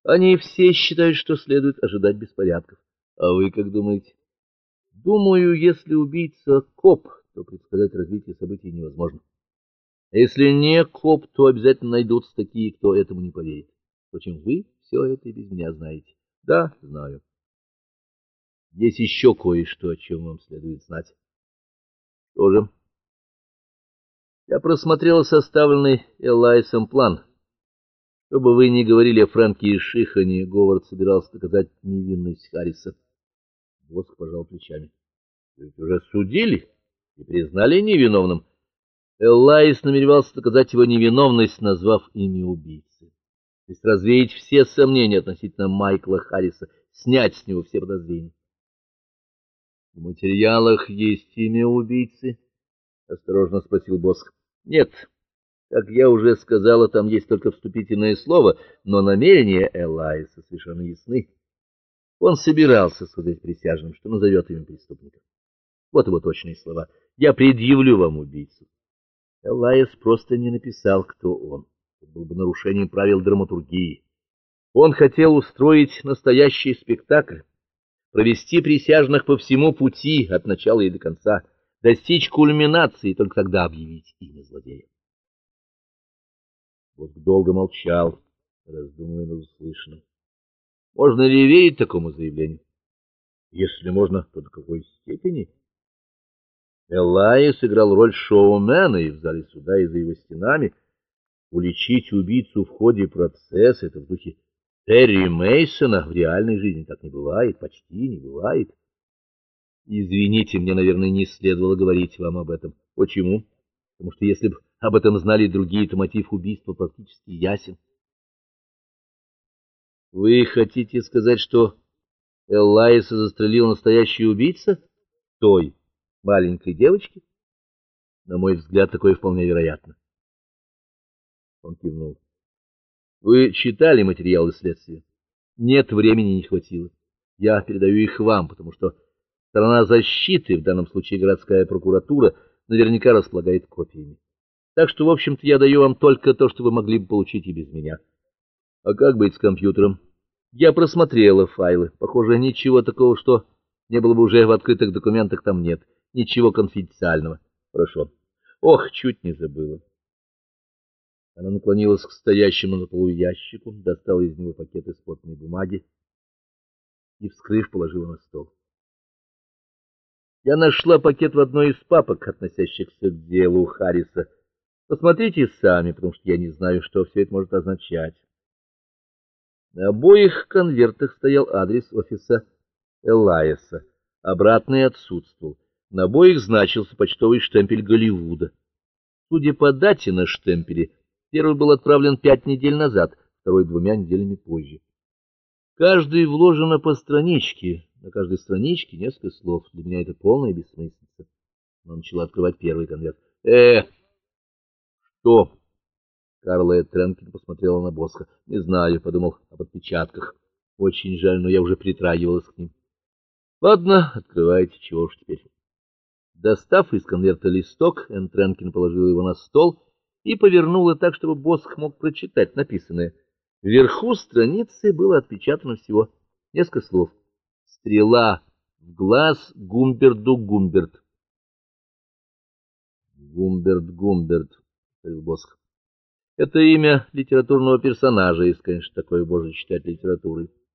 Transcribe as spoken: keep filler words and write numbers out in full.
Они все считают, что следует ожидать беспорядков. А вы как думаете? Думаю, если убийца коп, то предсказать развитие событий невозможно. А если не коп, то обязательно найдутся такие, кто этому не поверит. Впрочем, вы все это и без меня знаете. Да, знаю. Есть еще кое-что, о чем вам следует знать. Что же? Я просмотрел составленный Элайсом план. Чтобы вы не говорили о Фрэнке и Шихане, Говард собирался доказать невинность Харриса. Воск пожал плечами. Ведь уже судили и признали невиновным. Элайс намеревался доказать его невиновность, назвав имя убийцы. То есть развеять все сомнения относительно Майкла Харриса, снять с него все подозрения. — В материалах есть имя убийцы? — осторожно спросил Босх. — Нет. Как я уже сказала, там есть только вступительное слово, но намерения Элайса совершенно ясны. Он собирался сказать присяжным, что назовет имя преступника. Вот его точные слова. Я предъявлю вам убийцу. Элайс просто не написал, кто он. Это было бы нарушением правил драматургии. Он хотел устроить настоящий спектакль, провести присяжных по всему пути от начала и до конца, достичь кульминации и только тогда объявить имя злодея. Вот долго молчал, раздумывая над услышанным. Можно ли верить такому заявлению? Если можно, то до какой степени? Элайс играл роль шоумена и в зале суда, и за его стенами. Уличить убийцу в ходе процесса — это в духе Терри Мейсона. В реальной жизни так не бывает, почти не бывает. Извините, мне, наверное, не следовало говорить вам об этом. Почему? Потому что если бы об этом знали другие, то мотив убийства практически ясен. Вы хотите сказать, что Элайса застрелил настоящий убийца той маленькой девочки? На мой взгляд, такое вполне вероятно. Он кивнул. Вы читали материалы следствия? Нет, времени не хватило. Я передаю их вам, потому что сторона защиты, в данном случае городская прокуратура, наверняка располагает копиями. Так что, в общем-то, я даю вам только то, что вы могли бы получить и без меня. А как быть с компьютером? Я просмотрела файлы. Похоже, ничего такого, что не было бы уже в открытых документах, там нет. Ничего конфиденциального. Хорошо. Ох, чуть не забыла. Она наклонилась к стоящему на полу ящику, достала из него пакет из плотной бумаги и, вскрыв, положила на стол. Я нашла пакет в одной из папок, относящихся к делу Харриса. Посмотрите сами, потому что я не знаю, что все это может означать. На обоих конвертах стоял адрес офиса Элайса. Обратный отсутствовал. На обоих значился почтовый штемпель Голливуда. Судя по дате на штемпеле, первый был отправлен пять недель назад, второй двумя неделями позже. Каждый вложено по страничке, на каждой страничке несколько слов. Для меня это полная бессмыслица. Она начала открывать первый конверт. Э, что? Карла Тренкин посмотрела на Босха. Не знаю, подумал об отпечатках. Очень жаль, но я уже притрагивалась к ним. Ладно, открывайте, чего уж теперь. Достав из конверта листок, Энн Тренкин положила его на стол и повернула так, чтобы Босх мог прочитать написанное. Вверху страницы было отпечатано всего несколько слов. Стрела в глаз Гумберду Гумберт. Гумберт Гумберт, сказал Босх. Это имя литературного персонажа, если, конечно, такое можно считать литературой.